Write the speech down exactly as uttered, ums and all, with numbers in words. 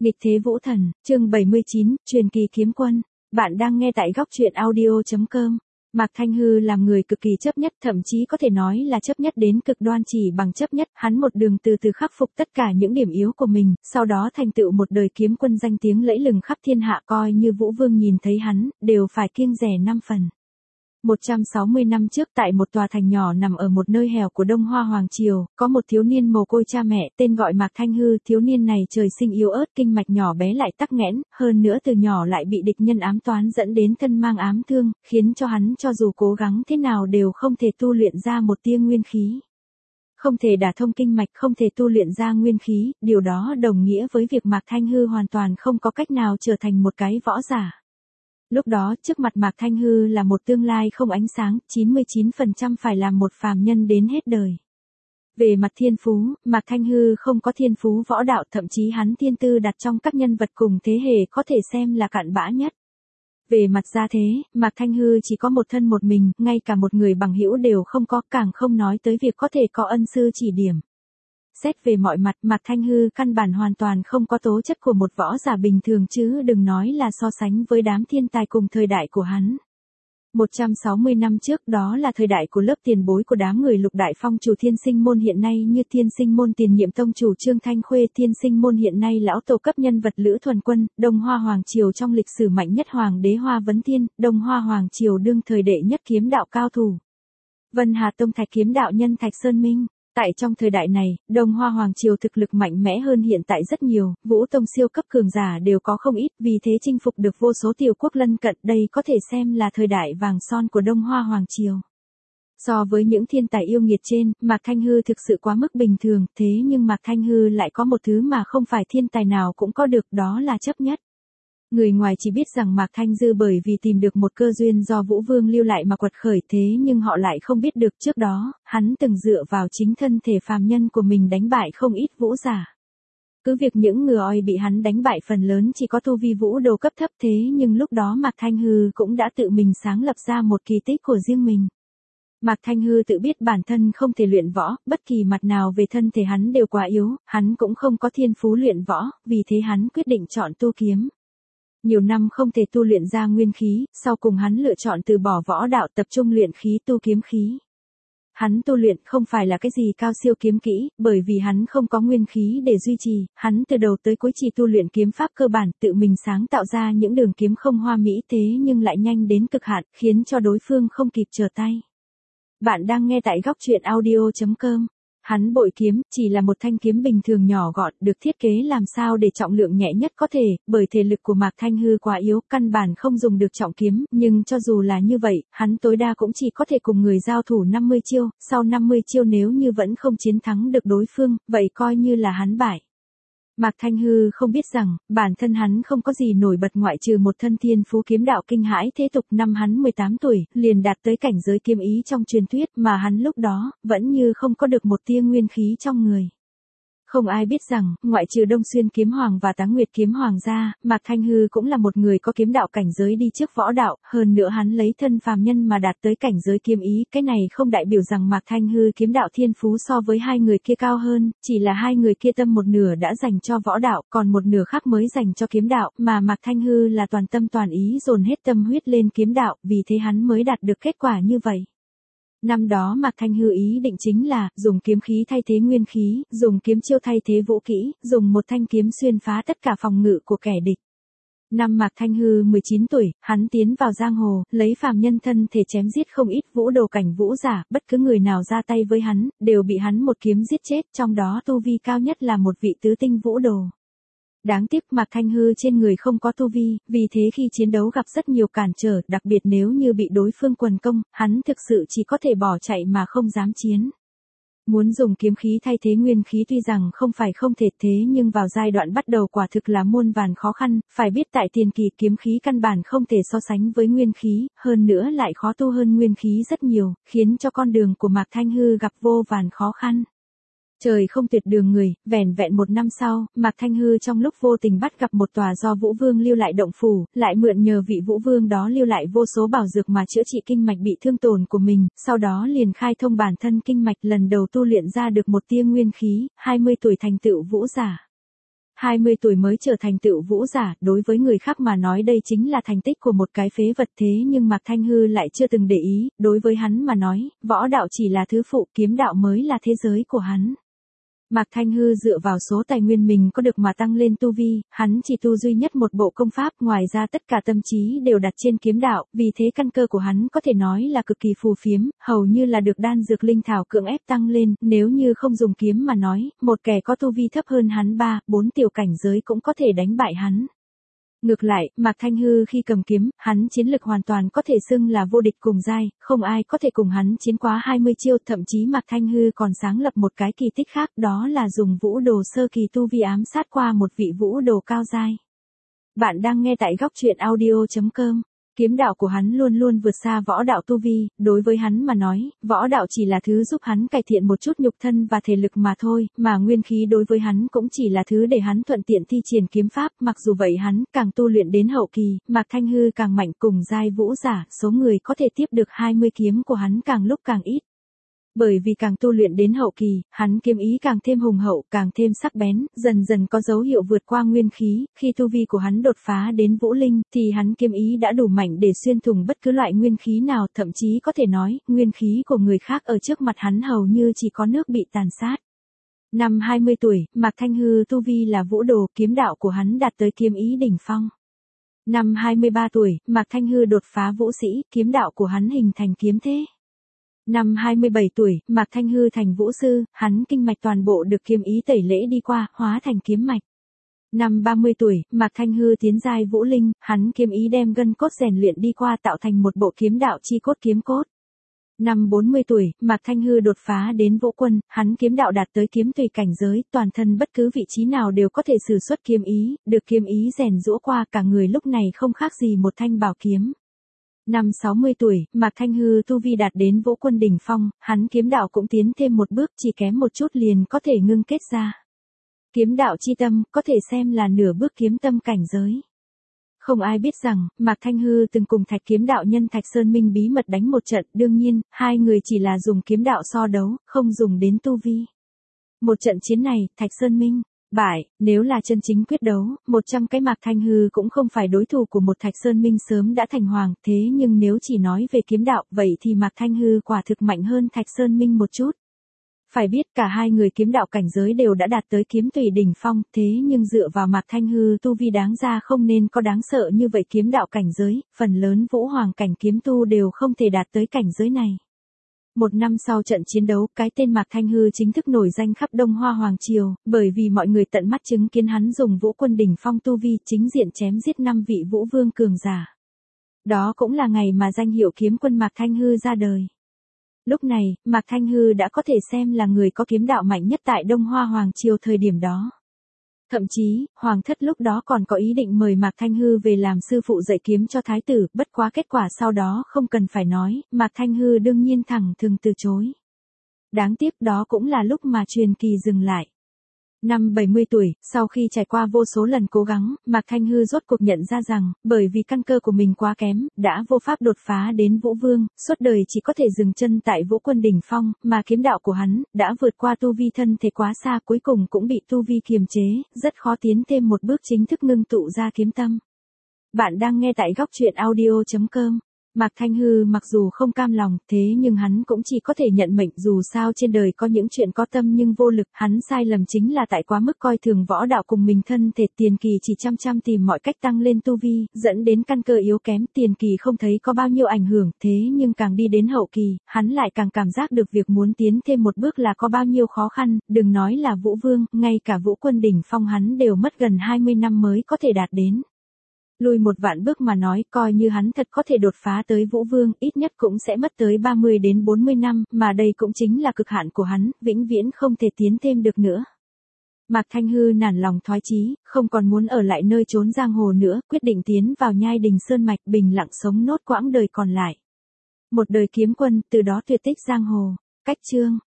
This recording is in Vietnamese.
Nghịch thế vũ thần, chương bảy mươi chín, truyền kỳ kiếm quân. Bạn đang nghe tại góc truyện audio.com. Mạc Thanh Hư làm người cực kỳ chấp nhất, thậm chí có thể nói là chấp nhất đến cực đoan, chỉ bằng chấp nhất, hắn một đường từ từ khắc phục tất cả những điểm yếu của mình, sau đó thành tựu một đời kiếm quân danh tiếng lẫy lừng khắp thiên hạ, coi như Vũ Vương nhìn thấy hắn, đều phải kiêng dè năm phần. một trăm sáu mươi năm trước, tại một tòa thành nhỏ nằm ở một nơi hẻo của Đông Hoa Hoàng Triều, có một thiếu niên mồ côi cha mẹ, tên gọi Mạc Thanh Hư. Thiếu niên này trời sinh yếu ớt, kinh mạch nhỏ bé lại tắc nghẽn, hơn nữa từ nhỏ lại bị địch nhân ám toán dẫn đến thân mang ám thương, khiến cho hắn cho dù cố gắng thế nào đều không thể tu luyện ra một tia nguyên khí. Không thể đả thông kinh mạch, không thể tu luyện ra nguyên khí, điều đó đồng nghĩa với việc Mạc Thanh Hư hoàn toàn không có cách nào trở thành một cái võ giả. Lúc đó, trước mặt Mạc Thanh Hư là một tương lai không ánh sáng, chín mươi chín phần trăm phải làm một phàm nhân đến hết đời. Về mặt thiên phú, Mạc Thanh Hư không có thiên phú võ đạo, thậm chí hắn thiên tư đặt trong các nhân vật cùng thế hệ có thể xem là cặn bã nhất. Về mặt gia thế, Mạc Thanh Hư chỉ có một thân một mình, ngay cả một người bằng hữu đều không có, càng không nói tới việc có thể có ân sư chỉ điểm. Xét về mọi mặt, Mạc Thanh Hư căn bản hoàn toàn không có tố chất của một võ giả bình thường, chứ đừng nói là so sánh với đám thiên tài cùng thời đại của hắn. một trăm sáu mươi năm trước, đó là thời đại của lớp tiền bối của đám người Lục Đại Phong chủ Thiên Sinh môn hiện nay như Thiên Sinh môn tiền nhiệm tông chủ Trương Thanh Khuê, Thiên Sinh môn hiện nay lão tổ cấp nhân vật Lữ Thuần Quân, Đông Hoa Hoàng Triều trong lịch sử mạnh nhất Hoàng đế Hoa Vấn Thiên, Đông Hoa Hoàng Triều đương thời đệ nhất kiếm đạo cao thủ. Vân Hà Tông Thạch kiếm đạo nhân Thạch Sơn Minh. Tại trong thời đại này, Đông Hoa Hoàng Triều thực lực mạnh mẽ hơn hiện tại rất nhiều, Vũ Tông siêu cấp cường giả đều có không ít, vì thế chinh phục được vô số tiểu quốc lân cận, đây có thể xem là thời đại vàng son của Đông Hoa Hoàng Triều. So với những thiên tài yêu nghiệt trên, Mạc Thanh Hư thực sự quá mức bình thường, thế nhưng Mạc Thanh Hư lại có một thứ mà không phải thiên tài nào cũng có được, đó là chấp nhất. Người ngoài chỉ biết rằng Mạc Thanh Hư bởi vì tìm được một cơ duyên do Vũ Vương lưu lại mà quật khởi, thế nhưng họ lại không biết được trước đó, hắn từng dựa vào chính thân thể phàm nhân của mình đánh bại không ít vũ giả. Cứ việc những người oi bị hắn đánh bại phần lớn chỉ có tu vi vũ đồ cấp thấp, thế nhưng lúc đó Mạc Thanh Hư cũng đã tự mình sáng lập ra một kỳ tích của riêng mình. Mạc Thanh Hư tự biết bản thân không thể luyện võ, bất kỳ mặt nào về thân thể hắn đều quá yếu, hắn cũng không có thiên phú luyện võ, vì thế hắn quyết định chọn tu kiếm. Nhiều năm không thể tu luyện ra nguyên khí, sau cùng hắn lựa chọn từ bỏ võ đạo, tập trung luyện khí tu kiếm khí. Hắn tu luyện không phải là cái gì cao siêu kiếm kỹ, bởi vì hắn không có nguyên khí để duy trì, hắn từ đầu tới cuối chỉ tu luyện kiếm pháp cơ bản, tự mình sáng tạo ra những đường kiếm không hoa mỹ, thế nhưng lại nhanh đến cực hạn, khiến cho đối phương không kịp trở tay. Bạn đang nghe tại góc truyện audio.com. Hắn bội kiếm, chỉ là một thanh kiếm bình thường nhỏ gọn, được thiết kế làm sao để trọng lượng nhẹ nhất có thể, bởi thể lực của Mạc Thanh Hư quá yếu, căn bản không dùng được trọng kiếm, nhưng cho dù là như vậy, hắn tối đa cũng chỉ có thể cùng người giao thủ năm mươi chiêu, sau năm mươi chiêu nếu như vẫn không chiến thắng được đối phương, vậy coi như là hắn bại. Mạc Thanh Hư không biết rằng, bản thân hắn không có gì nổi bật ngoại trừ một thân thiên phú kiếm đạo kinh hãi thế tục. Năm hắn mười tám tuổi, liền đạt tới cảnh giới kiếm ý trong truyền thuyết, mà hắn lúc đó, vẫn như không có được một tia nguyên khí trong người. Không ai biết rằng, ngoại trừ Đông Xuyên Kiếm Hoàng và Táng Nguyệt Kiếm Hoàng ra, Mạc Thanh Hư cũng là một người có kiếm đạo cảnh giới đi trước võ đạo, hơn nữa hắn lấy thân phàm nhân mà đạt tới cảnh giới kiếm ý, cái này không đại biểu rằng Mạc Thanh Hư kiếm đạo thiên phú so với hai người kia cao hơn, chỉ là hai người kia tâm một nửa đã dành cho võ đạo, còn một nửa khác mới dành cho kiếm đạo, mà Mạc Thanh Hư là toàn tâm toàn ý dồn hết tâm huyết lên kiếm đạo, vì thế hắn mới đạt được kết quả như vậy. Năm đó Mạc Thanh Hư ý định chính là, dùng kiếm khí thay thế nguyên khí, dùng kiếm chiêu thay thế vũ kỹ, dùng một thanh kiếm xuyên phá tất cả phòng ngự của kẻ địch. Năm Mạc Thanh Hư mười chín tuổi, hắn tiến vào giang hồ, lấy phàm nhân thân thể chém giết không ít vũ đồ cảnh vũ giả, bất cứ người nào ra tay với hắn, đều bị hắn một kiếm giết chết, trong đó tu vi cao nhất là một vị tứ tinh vũ đồ. Đáng tiếc Mạc Thanh Hư trên người không có tu vi, vì thế khi chiến đấu gặp rất nhiều cản trở, đặc biệt nếu như bị đối phương quần công, hắn thực sự chỉ có thể bỏ chạy mà không dám chiến. Muốn dùng kiếm khí thay thế nguyên khí tuy rằng không phải không thể, thế nhưng vào giai đoạn bắt đầu quả thực là muôn vàn khó khăn, phải biết tại tiền kỳ kiếm khí căn bản không thể so sánh với nguyên khí, hơn nữa lại khó tu hơn nguyên khí rất nhiều, khiến cho con đường của Mạc Thanh Hư gặp vô vàn khó khăn. Trời không tuyệt đường người, vẻn vẹn một năm sau, Mạc Thanh Hư trong lúc vô tình bắt gặp một tòa do Vũ Vương lưu lại động phủ, lại mượn nhờ vị Vũ Vương đó lưu lại vô số bảo dược mà chữa trị kinh mạch bị thương tổn của mình, sau đó liền khai thông bản thân kinh mạch, lần đầu tu luyện ra được một tia nguyên khí, hai mươi tuổi thành tựu vũ giả. hai mươi tuổi mới trở thành tựu vũ giả, đối với người khác mà nói đây chính là thành tích của một cái phế vật, thế nhưng Mạc Thanh Hư lại chưa từng để ý, đối với hắn mà nói, võ đạo chỉ là thứ phụ, kiếm đạo mới là thế giới của hắn. Mạc Thanh Hư dựa vào số tài nguyên mình có được mà tăng lên tu vi, hắn chỉ tu duy nhất một bộ công pháp, ngoài ra tất cả tâm trí đều đặt trên kiếm đạo, vì thế căn cơ của hắn có thể nói là cực kỳ phù phiếm, hầu như là được đan dược linh thảo cưỡng ép tăng lên, nếu như không dùng kiếm mà nói, một kẻ có tu vi thấp hơn hắn ba, bốn tiểu cảnh giới cũng có thể đánh bại hắn. Ngược lại, Mạc Thanh Hư khi cầm kiếm, hắn chiến lực hoàn toàn có thể xưng là vô địch cùng giai, không ai có thể cùng hắn chiến quá hai mươi chiêu, thậm chí Mạc Thanh Hư còn sáng lập một cái kỳ tích khác, đó là dùng vũ đồ sơ kỳ tu vi ám sát qua một vị vũ đồ cao giai. Bạn đang nghe tại góc truyện audio chấm com. Kiếm đạo của hắn luôn luôn vượt xa võ đạo tu vi, đối với hắn mà nói, võ đạo chỉ là thứ giúp hắn cải thiện một chút nhục thân và thể lực mà thôi, mà nguyên khí đối với hắn cũng chỉ là thứ để hắn thuận tiện thi triển kiếm pháp, mặc dù vậy hắn càng tu luyện đến hậu kỳ, Mạc Thanh Hư càng mạnh cùng giai vũ giả, số người có thể tiếp được hai mươi kiếm của hắn càng lúc càng ít. Bởi vì càng tu luyện đến hậu kỳ, hắn kiếm ý càng thêm hùng hậu, càng thêm sắc bén, dần dần có dấu hiệu vượt qua nguyên khí, khi tu vi của hắn đột phá đến vũ linh, thì hắn kiếm ý đã đủ mạnh để xuyên thủng bất cứ loại nguyên khí nào, thậm chí có thể nói, nguyên khí của người khác ở trước mặt hắn hầu như chỉ có nước bị tàn sát. Năm hai mươi tuổi, Mạc Thanh Hư tu vi là vũ đồ, kiếm đạo của hắn đạt tới kiếm ý đỉnh phong. Năm hai mươi ba tuổi, Mạc Thanh Hư đột phá vũ sĩ, kiếm đạo của hắn hình thành kiếm thế. Năm hai mươi bảy tuổi, Mạc Thanh Hư thành vũ sư, hắn kinh mạch toàn bộ được kiếm ý tẩy lễ đi qua, hóa thành kiếm mạch. Năm ba mươi tuổi, Mạc Thanh Hư tiến giai vũ linh, hắn kiếm ý đem gân cốt rèn luyện đi qua tạo thành một bộ kiếm đạo chi cốt kiếm cốt. Năm bốn mươi tuổi, Mạc Thanh Hư đột phá đến vũ quân, hắn kiếm đạo đạt tới kiếm tùy cảnh giới, toàn thân bất cứ vị trí nào đều có thể sử xuất kiếm ý, được kiếm ý rèn giũa qua, cả người lúc này không khác gì một thanh bảo kiếm. Năm sáu mươi tuổi, Mạc Thanh Hư tu vi đạt đến vũ quân đỉnh phong, hắn kiếm đạo cũng tiến thêm một bước, chỉ kém một chút liền có thể ngưng kết ra. Kiếm đạo chi tâm, có thể xem là nửa bước kiếm tâm cảnh giới. Không ai biết rằng, Mạc Thanh Hư từng cùng Thạch kiếm đạo nhân Thạch Sơn Minh bí mật đánh một trận, đương nhiên, hai người chỉ là dùng kiếm đạo so đấu, không dùng đến tu vi. Một trận chiến này, Thạch Sơn Minh bại, nếu là chân chính quyết đấu, một trăm cái Mạc Thanh Hư cũng không phải đối thủ của một Thạch Sơn Minh sớm đã thành hoàng, thế nhưng nếu chỉ nói về kiếm đạo, vậy thì Mạc Thanh Hư quả thực mạnh hơn Thạch Sơn Minh một chút. Phải biết cả hai người kiếm đạo cảnh giới đều đã đạt tới kiếm tùy đỉnh phong, thế nhưng dựa vào Mạc Thanh Hư tu vi đáng ra không nên có đáng sợ như vậy kiếm đạo cảnh giới, phần lớn vũ hoàng cảnh kiếm tu đều không thể đạt tới cảnh giới này. Một năm sau trận chiến đấu, cái tên Mạc Thanh Hư chính thức nổi danh khắp Đông Hoa Hoàng Triều, bởi vì mọi người tận mắt chứng kiến hắn dùng vũ quân đỉnh phong tu vi chính diện chém giết năm vị vũ vương cường giả. Đó cũng là ngày mà danh hiệu kiếm quân Mạc Thanh Hư ra đời. Lúc này, Mạc Thanh Hư đã có thể xem là người có kiếm đạo mạnh nhất tại Đông Hoa Hoàng Triều thời điểm đó. Thậm chí, Hoàng thất lúc đó còn có ý định mời Mạc Thanh Hư về làm sư phụ dạy kiếm cho thái tử, bất quá kết quả sau đó không cần phải nói, Mạc Thanh Hư đương nhiên thẳng thừng từ chối. Đáng tiếc đó cũng là lúc mà truyền kỳ dừng lại. Năm bảy mươi tuổi, sau khi trải qua vô số lần cố gắng, Mạc Thanh Hư rốt cuộc nhận ra rằng, bởi vì căn cơ của mình quá kém, đã vô pháp đột phá đến vũ vương, suốt đời chỉ có thể dừng chân tại vũ quân đỉnh phong, mà kiếm đạo của hắn, đã vượt qua tu vi thân thể quá xa, cuối cùng cũng bị tu vi kiềm chế, rất khó tiến thêm một bước chính thức ngưng tụ ra kiếm tâm. Bạn đang nghe tại góc truyện audio chấm com. Mạc Thanh Hư mặc dù không cam lòng, thế nhưng hắn cũng chỉ có thể nhận mệnh, dù sao trên đời có những chuyện có tâm nhưng vô lực, hắn sai lầm chính là tại quá mức coi thường võ đạo cùng mình thân thể, tiền kỳ chỉ chăm chăm tìm mọi cách tăng lên tu vi, dẫn đến căn cơ yếu kém, tiền kỳ không thấy có bao nhiêu ảnh hưởng, thế nhưng càng đi đến hậu kỳ, hắn lại càng cảm giác được việc muốn tiến thêm một bước là có bao nhiêu khó khăn, đừng nói là vũ vương, ngay cả vũ quân đỉnh phong hắn đều mất gần hai mươi năm mới có thể đạt đến. Lùi một vạn bước mà nói, coi như hắn thật có thể đột phá tới vũ vương, ít nhất cũng sẽ mất tới ba mươi đến bốn mươi năm, mà đây cũng chính là cực hạn của hắn, vĩnh viễn không thể tiến thêm được nữa. Mạc Thanh Hư nản lòng thoái chí, không còn muốn ở lại nơi trốn giang hồ nữa, quyết định tiến vào Nhai Đình Sơn Mạch, bình lặng sống nốt quãng đời còn lại. Một đời kiếm quân, từ đó tuyệt tích giang hồ. Cách chương